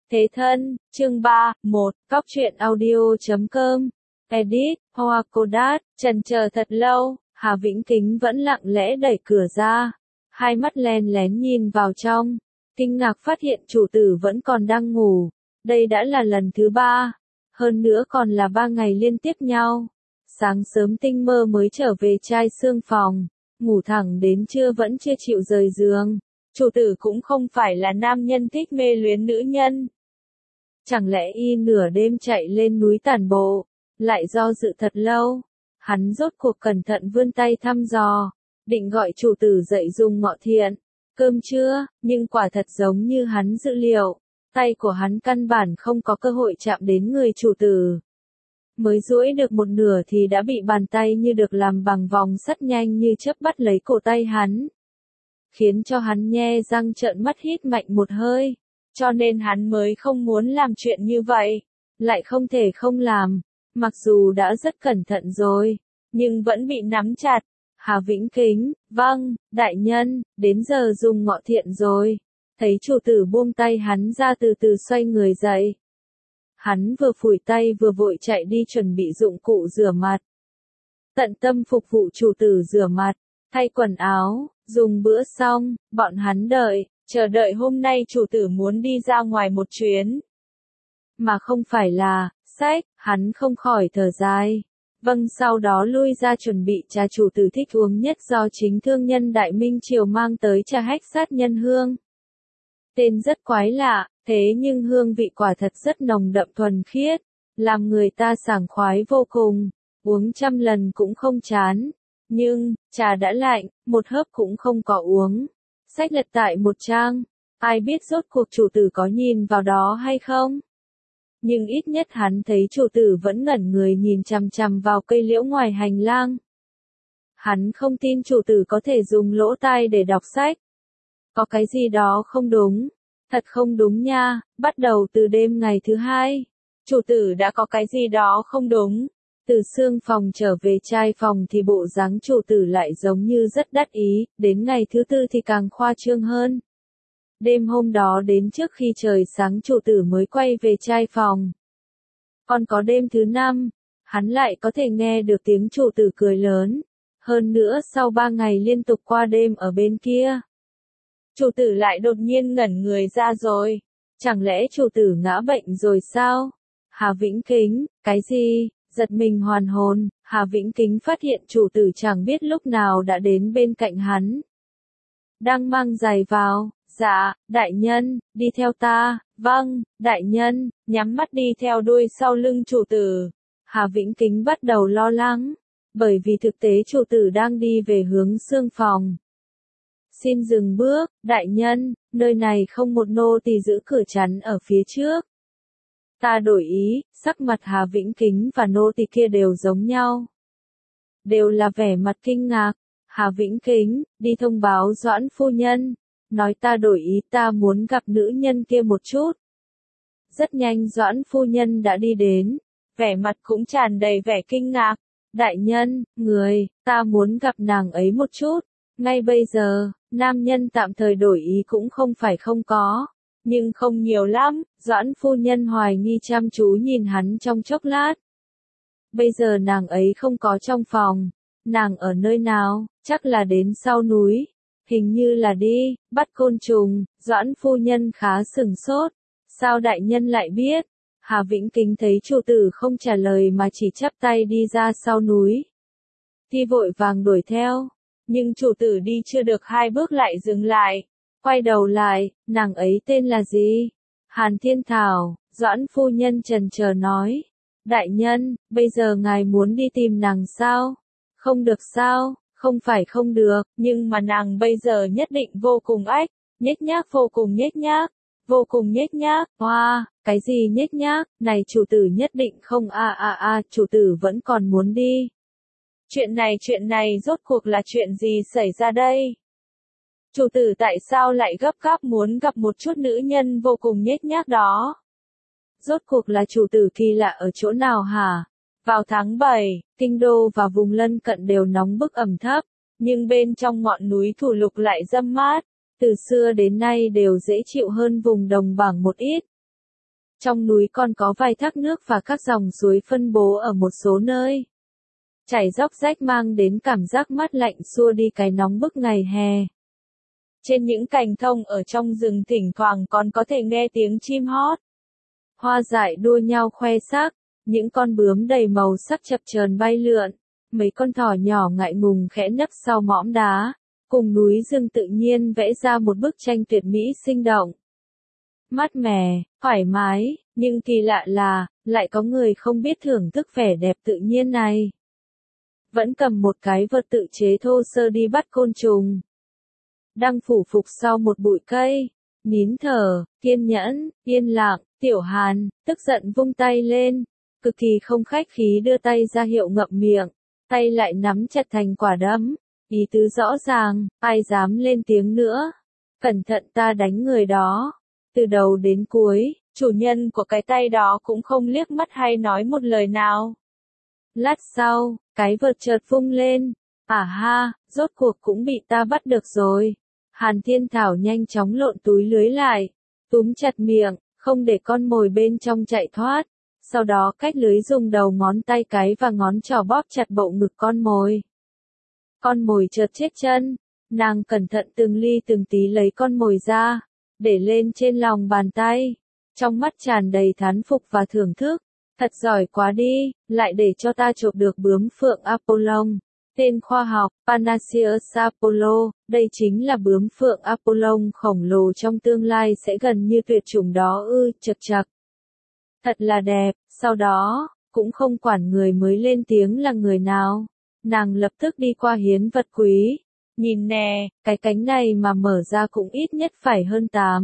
Thế thân, chương 3, 1, Cóc truyện audio.com, edit, Hoa Kodat, chần chờ thật lâu, Hà Vĩnh Kính vẫn lặng lẽ đẩy cửa ra, hai mắt len lén nhìn vào trong, kinh ngạc phát hiện chủ tử vẫn còn đang ngủ, đây đã là lần thứ 3, hơn nữa còn là 3 ngày liên tiếp nhau. Sáng sớm tinh mơ mới trở về trai xương phòng, ngủ thẳng đến trưa vẫn chưa chịu rời giường. Chủ tử cũng không phải là nam nhân thích mê luyến nữ nhân. Chẳng lẽ y nửa đêm chạy lên núi tản bộ, lại do dự thật lâu. Hắn rốt cuộc cẩn thận vươn tay thăm dò, định gọi chủ tử dậy dùng ngọ thiện, cơm trưa, nhưng quả thật giống như hắn dự liệu, tay của hắn căn bản không có cơ hội chạm đến người chủ tử. Mới duỗi được một nửa thì đã bị bàn tay như được làm bằng vòng sắt nhanh như chớp bắt lấy cổ tay hắn, khiến cho hắn nhe răng trợn mắt hít mạnh một hơi, cho nên hắn mới không muốn làm chuyện như vậy, lại không thể không làm, mặc dù đã rất cẩn thận rồi, nhưng vẫn bị nắm chặt. Hà Vĩnh Kính, vâng, đại nhân, đến giờ dùng ngọ thiện rồi, thấy chủ tử buông tay hắn ra từ từ xoay người dậy. Hắn vừa phủi tay vừa vội chạy đi chuẩn bị dụng cụ rửa mặt. Tận tâm phục vụ chủ tử rửa mặt, thay quần áo, dùng bữa xong, bọn hắn chờ đợi hôm nay chủ tử muốn đi ra ngoài một chuyến. Mà không phải là, sách, hắn không khỏi thở dài. Vâng, sau đó lui ra chuẩn bị trà chủ tử thích uống nhất do chính thương nhân Đại Minh Triều mang tới, trà hách sát nhân hương. Tên rất quái lạ, thế nhưng hương vị quả thật rất nồng đậm thuần khiết, làm người ta sảng khoái vô cùng, uống trăm lần cũng không chán. Nhưng, trà đã lạnh, một hớp cũng không có uống. Sách lật tại một trang, ai biết rốt cuộc chủ tử có nhìn vào đó hay không? Nhưng ít nhất hắn thấy chủ tử vẫn ngẩn người nhìn chằm chằm vào cây liễu ngoài hành lang. Hắn không tin chủ tử có thể dùng lỗ tai để đọc sách. Có cái gì đó không đúng, thật không đúng nha, bắt đầu từ đêm ngày thứ 2. Chủ tử đã có cái gì đó không đúng. Từ xương phòng trở về trai phòng thì bộ dáng chủ tử lại giống như rất đắc ý, đến ngày thứ 4 thì càng khoa trương hơn. Đêm hôm đó đến trước khi trời sáng chủ tử mới quay về trai phòng. Còn có đêm thứ 5, hắn lại có thể nghe được tiếng chủ tử cười lớn. Hơn nữa sau 3 ngày liên tục qua đêm ở bên kia. Chủ tử lại đột nhiên ngẩn người ra rồi. Chẳng lẽ chủ tử ngã bệnh rồi sao? Hà Vĩnh Kính, cái gì? Giật mình hoàn hồn, Hà Vĩnh Kính phát hiện chủ tử chẳng biết lúc nào đã đến bên cạnh hắn. Đang mang giày vào, dạ, đại nhân, đi theo ta, vâng, đại nhân, nhắm mắt đi theo đuôi sau lưng chủ tử. Hà Vĩnh Kính bắt đầu lo lắng, bởi vì thực tế chủ tử đang đi về hướng xương phòng. Xin dừng bước, đại nhân, nơi này không một nô tỳ giữ cửa chắn ở phía trước. Ta đổi ý, sắc mặt Hà Vĩnh Kính và nô tỳ kia đều giống nhau. Đều là vẻ mặt kinh ngạc. Hà Vĩnh Kính, đi thông báo Doãn phu nhân, nói ta đổi ý, ta muốn gặp nữ nhân kia một chút. Rất nhanh Doãn phu nhân đã đi đến, vẻ mặt cũng tràn đầy vẻ kinh ngạc. Đại nhân, ta muốn gặp nàng ấy một chút. Ngay bây giờ, nam nhân tạm thời đổi ý cũng không phải không có. Nhưng không nhiều lắm, Doãn phu nhân hoài nghi chăm chú nhìn hắn trong chốc lát. Bây giờ nàng ấy không có trong phòng, nàng ở nơi nào, chắc là đến sau núi, hình như là đi, bắt côn trùng. Doãn phu nhân khá sửng sốt, sao đại nhân lại biết? Hà Vĩnh Kính thấy chủ tử không trả lời mà chỉ chắp tay đi ra sau núi. Thì vội vàng đuổi theo, nhưng chủ tử đi chưa được 2 bước lại dừng lại. Quay đầu lại, nàng ấy tên là gì? Hàn Thiên Thảo. Doãn phu nhân chần chờ nói. Đại nhân, bây giờ ngài muốn đi tìm nàng sao? Không được sao? Không phải không được, nhưng mà nàng bây giờ nhất định vô cùng nhếch nhác, vô cùng nhếch nhác. Vô cùng nhếch nhác. Hoa, cái gì nhếch nhác? Này chủ tử nhất định không chủ tử vẫn còn muốn đi. Chuyện này rốt cuộc là chuyện gì xảy ra đây? Chủ tử tại sao lại gấp gáp muốn gặp một chút nữ nhân vô cùng nhếch nhác đó? Rốt cuộc là chủ tử kỳ lạ ở chỗ nào hả? Vào tháng 7, kinh đô và vùng lân cận đều nóng bức ẩm thấp, nhưng bên trong ngọn núi Thủ Lục lại râm mát, từ xưa đến nay đều dễ chịu hơn vùng đồng bằng một ít. Trong núi còn có vài thác nước và các dòng suối phân bố ở một số nơi. Chảy róc rách mang đến cảm giác mát lạnh xua đi cái nóng bức ngày hè. Trên những cành thông ở trong rừng thỉnh thoảng còn có thể nghe tiếng chim hót. Hoa dại đua nhau khoe sắc, những con bướm đầy màu sắc chập chờn bay lượn, mấy con thỏ nhỏ ngại ngùng khẽ nấp sau mỏm đá, cùng núi rừng tự nhiên vẽ ra một bức tranh tuyệt mỹ sinh động. Mát mẻ, thoải mái, nhưng kỳ lạ là, lại có người không biết thưởng thức vẻ đẹp tự nhiên này. Vẫn cầm một cái vợt tự chế thô sơ đi bắt côn trùng. Đang phủ phục sau một bụi cây, nín thở, kiên nhẫn, yên lặng, Tiểu Hàn, tức giận vung tay lên, cực kỳ không khách khí đưa tay ra hiệu ngậm miệng, tay lại nắm chặt thành quả đấm, ý tứ rõ ràng, ai dám lên tiếng nữa. Cẩn thận ta đánh người đó. Từ đầu đến cuối, chủ nhân của cái tay đó cũng không liếc mắt hay nói một lời nào. Lát sau, cái vợt chợt vung lên. À ha, rốt cuộc cũng bị ta bắt được rồi. Hàn Thiên Thảo nhanh chóng lộn túi lưới lại, túm chặt miệng, không để con mồi bên trong chạy thoát. Sau đó cách lưới dùng đầu ngón tay cái và ngón trỏ bóp chặt bộ ngực con mồi. Con mồi chợt chết chân, nàng cẩn thận từng ly từng tí lấy con mồi ra, để lên trên lòng bàn tay, trong mắt tràn đầy thán phục và thưởng thức. Thật giỏi quá đi, lại để cho ta chộp được bướm phượng Apollon. Tên khoa học, Panaceus apollo, đây chính là bướm phượng Apollon khổng lồ trong tương lai sẽ gần như tuyệt chủng đó ư, chật chật. Thật là đẹp, sau đó, cũng không quản người mới lên tiếng là người nào. Nàng lập tức đi qua hiến vật quý. Nhìn nè, cái cánh này mà mở ra cũng ít nhất phải hơn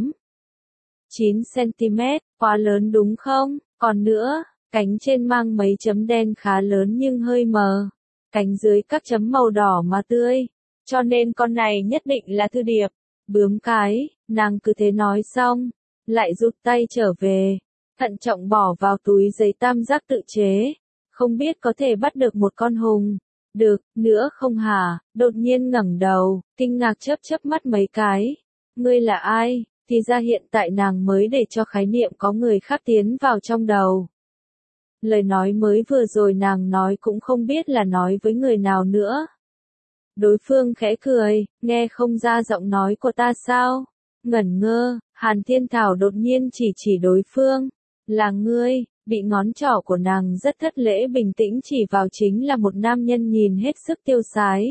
9 cm, quá lớn đúng không? Còn nữa, cánh trên mang mấy chấm đen khá lớn nhưng hơi mờ. Cánh dưới các chấm màu đỏ mà tươi. Cho nên con này nhất định là thư điệp. Bướm cái, nàng cứ thế nói xong. Lại rút tay trở về. Thận trọng bỏ vào túi giấy tam giác tự chế. Không biết có thể bắt được một con hùng. Được, nữa không hả? Đột nhiên ngẩng đầu, kinh ngạc chớp chớp mắt mấy cái. Ngươi là ai? Thì ra hiện tại nàng mới để cho khái niệm có người khác tiến vào trong đầu. Lời nói mới vừa rồi nàng nói cũng không biết là nói với người nào nữa. Đối phương khẽ cười, nghe không ra giọng nói của ta sao? Ngẩn ngơ, Hàn Thiên Thảo đột nhiên chỉ đối phương. Là ngươi, bị ngón trỏ của nàng rất thất lễ bình tĩnh chỉ vào chính là một nam nhân nhìn hết sức tiêu sái.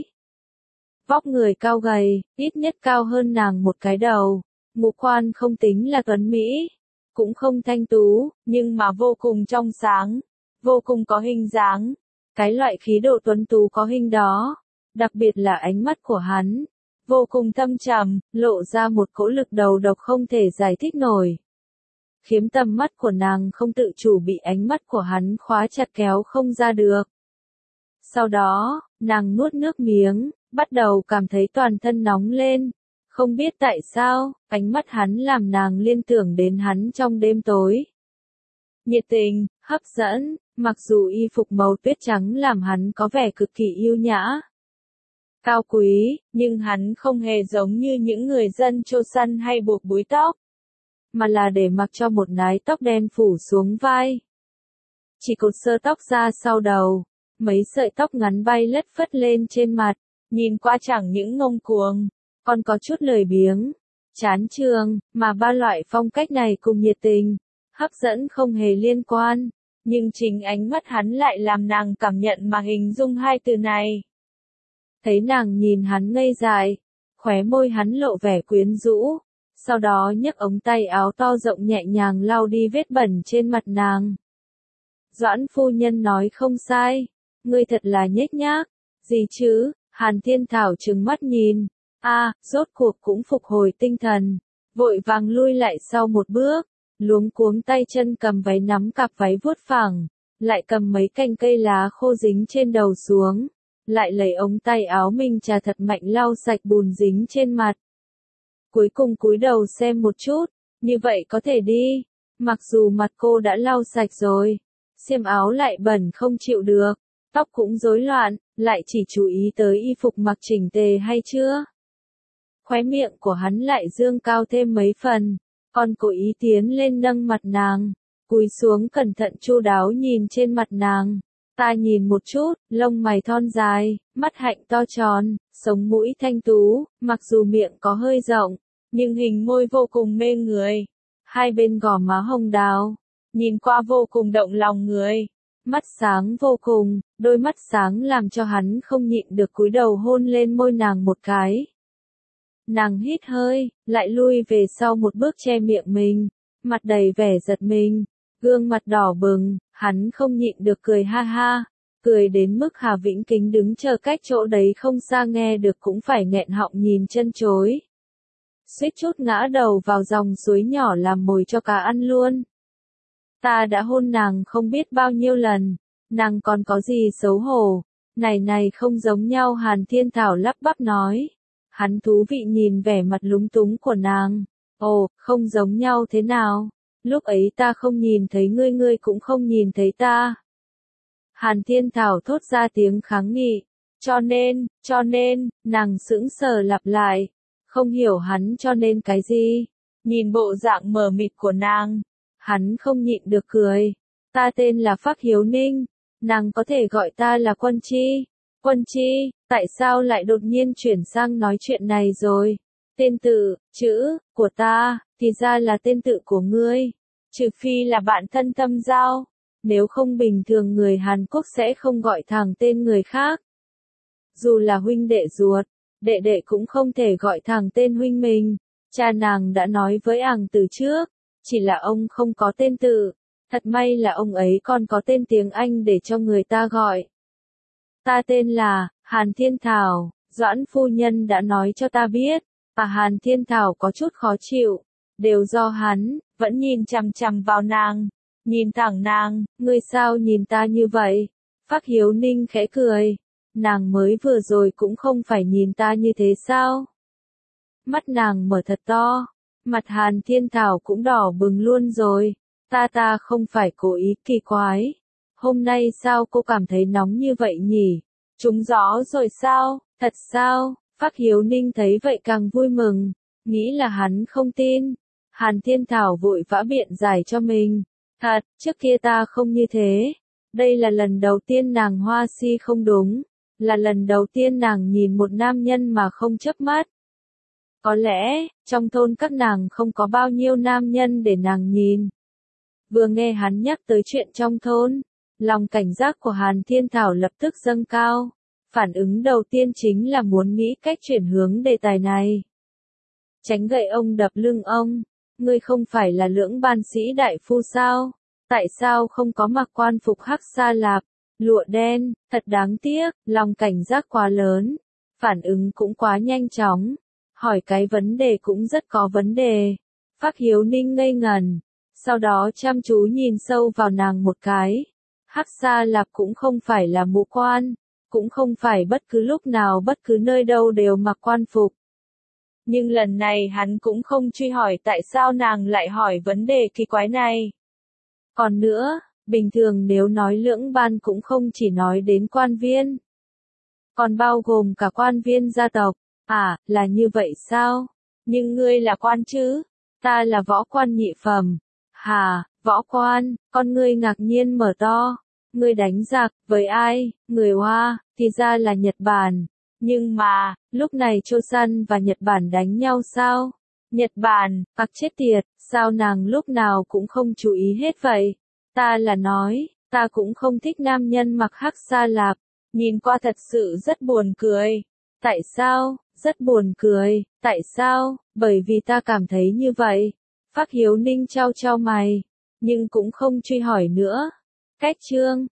Vóc người cao gầy, ít nhất cao hơn nàng một cái đầu. Ngũ quan không tính là tuấn mỹ, cũng không thanh tú, nhưng mà vô cùng trong sáng, vô cùng có hình dáng. Cái loại khí độ tuấn tú có hình đó, đặc biệt là ánh mắt của hắn, vô cùng thâm trầm, lộ ra một cỗ lực đầu độc không thể giải thích nổi. Khiếm tầm mắt của nàng không tự chủ bị ánh mắt của hắn khóa chặt kéo không ra được. Sau đó, nàng nuốt nước miếng, bắt đầu cảm thấy toàn thân nóng lên. Không biết tại sao, ánh mắt hắn làm nàng liên tưởng đến hắn trong đêm tối. Nhiệt tình, hấp dẫn, mặc dù y phục màu tuyết trắng làm hắn có vẻ cực kỳ yêu nhã. Cao quý, nhưng hắn không hề giống như những người dân Chosun hay buộc búi tóc. Mà là để mặc cho một mái tóc đen phủ xuống vai. Chỉ cột sơ tóc ra sau đầu, mấy sợi tóc ngắn bay lất phất lên trên mặt, nhìn qua chẳng những ngông cuồng, còn có chút lười biếng, chán chường, mà ba loại phong cách này cùng nhiệt tình, hấp dẫn không hề liên quan, nhưng chính ánh mắt hắn lại làm nàng cảm nhận mà hình dung hai từ này. Thấy nàng nhìn hắn ngây dại, khóe môi hắn lộ vẻ quyến rũ, sau đó nhấc ống tay áo to rộng nhẹ nhàng lau đi vết bẩn trên mặt nàng. Doãn phu nhân nói không sai, ngươi thật là nhếch nhác, gì chứ? Hàn Thiên Thảo trừng mắt nhìn. Rốt cuộc cũng phục hồi tinh thần, vội vàng lui lại sau một bước, luống cuống tay chân cầm váy nắm cặp váy vuốt phẳng, lại cầm mấy cành cây lá khô dính trên đầu xuống, lại lấy ống tay áo mình chà thật mạnh lau sạch bùn dính trên mặt. Cuối cùng cúi đầu xem một chút, như vậy có thể đi, mặc dù mặt cô đã lau sạch rồi, xiêm áo lại bẩn không chịu được, tóc cũng rối loạn, lại chỉ chú ý tới y phục mặc chỉnh tề hay chưa. Khóe miệng của hắn lại dương cao thêm mấy phần, còn cố ý tiến lên nâng mặt nàng, cúi xuống cẩn thận chu đáo nhìn trên mặt nàng. Ta nhìn một chút, lông mày thon dài, mắt hạnh to tròn, sống mũi thanh tú, mặc dù miệng có hơi rộng, nhưng hình môi vô cùng mê người. Hai bên gò má hồng đào, nhìn qua vô cùng động lòng người. Mắt sáng vô cùng, đôi mắt sáng làm cho hắn không nhịn được cúi đầu hôn lên môi nàng một cái. Nàng hít hơi, lại lui về sau một bước che miệng mình, mặt đầy vẻ giật mình, gương mặt đỏ bừng, hắn không nhịn được cười ha ha, cười đến mức Hà Vĩnh Kính đứng chờ cách chỗ đấy không xa nghe được cũng phải nghẹn họng nhìn chân chối. Suýt chút ngã đầu vào dòng suối nhỏ làm mồi cho cá ăn luôn. Ta đã hôn nàng không biết bao nhiêu lần, nàng còn có gì xấu hổ, này không giống nhau. Hàn Thiên Thảo lắp bắp nói. Hắn thú vị nhìn vẻ mặt lúng túng của nàng. Ồ, không giống nhau thế nào? Lúc ấy ta không nhìn thấy ngươi, ngươi cũng không nhìn thấy ta. Hàn Thiên Thảo thốt ra tiếng kháng nghị. Cho nên, nàng sững sờ lặp lại. Không hiểu hắn cho nên cái gì. Nhìn bộ dạng mờ mịt của nàng, hắn không nhịn được cười. Ta tên là Phác Hiếu Ninh, nàng có thể gọi ta là Quân Chi. Quân Chi, tại sao lại đột nhiên chuyển sang nói chuyện này rồi? Tên tự, chữ, của ta, thì ra là tên tự của ngươi. Trừ phi là bạn thân tâm giao. Nếu không bình thường người Hàn Quốc sẽ không gọi thẳng tên người khác. Dù là huynh đệ ruột, đệ đệ cũng không thể gọi thẳng tên huynh mình. Cha nàng đã nói với àng từ trước, chỉ là ông không có tên tự. Thật may là ông ấy còn có tên tiếng Anh để cho người ta gọi. Ta tên là Hàn Thiên Thảo, Doãn phu nhân đã nói cho ta biết. Hàn Thiên Thảo có chút khó chịu, đều do hắn, vẫn nhìn chằm chằm vào nàng, nhìn thẳng nàng, ngươi sao nhìn ta như vậy? Phác Hiếu Ninh khẽ cười, nàng mới vừa rồi cũng không phải nhìn ta như thế sao? Mắt nàng mở thật to, mặt Hàn Thiên Thảo cũng đỏ bừng luôn rồi. Ta không phải cố ý, kỳ quái. Hôm nay sao cô cảm thấy nóng như vậy nhỉ? Trúng gió rồi sao? Thật sao? Phác Hiếu Ninh thấy vậy càng vui mừng, nghĩ là hắn không tin. Hàn Thiên Thảo vội vã biện giải cho mình. Thật, trước kia ta không như thế. Đây là lần đầu tiên nàng hoa si không đúng. Là lần đầu tiên nàng nhìn một nam nhân mà không chớp mắt. Có lẽ, trong thôn các nàng không có bao nhiêu nam nhân để nàng nhìn. Vừa nghe hắn nhắc tới chuyện trong thôn, lòng cảnh giác của Hàn Thiên Thảo lập tức dâng cao. Phản ứng đầu tiên chính là muốn nghĩ cách chuyển hướng đề tài này. Tránh gậy ông đập lưng ông. Ngươi không phải là Lưỡng Ban Sĩ đại phu sao? Tại sao không có mặc quan phục hắc sa lạp, lụa đen? Thật đáng tiếc, lòng cảnh giác quá lớn. Phản ứng cũng quá nhanh chóng. Hỏi cái vấn đề cũng rất có vấn đề. Phác Hiếu Ninh ngây ngẩn. Sau đó chăm chú nhìn sâu vào nàng một cái. Hắc sa lạp cũng không phải là mũ quan. Cũng không phải bất cứ lúc nào bất cứ nơi đâu đều mặc quan phục. Nhưng lần này hắn cũng không truy hỏi tại sao nàng lại hỏi vấn đề kỳ quái này. Còn nữa, bình thường nếu nói lưỡng ban cũng không chỉ nói đến quan viên. Còn bao gồm cả quan viên gia tộc. À, là như vậy sao? Nhưng ngươi là quan chứ? Ta là võ quan nhị phẩm. Hà, võ quan, con ngươi ngạc nhiên mở to. Ngươi đánh giặc, với ai? Người Hoa, thì ra là Nhật Bản. Nhưng mà, lúc này Choson và Nhật Bản đánh nhau sao? Nhật Bản, bạc chết tiệt, sao nàng lúc nào cũng không chú ý hết vậy? Ta là nói, ta cũng không thích nam nhân mặc hắc sa lạp, nhìn qua thật sự rất buồn cười. Tại sao? Rất buồn cười, tại sao? Bởi vì ta cảm thấy như vậy. Phác Hiếu Ninh chau chau mày, nhưng cũng không truy hỏi nữa. Cách chương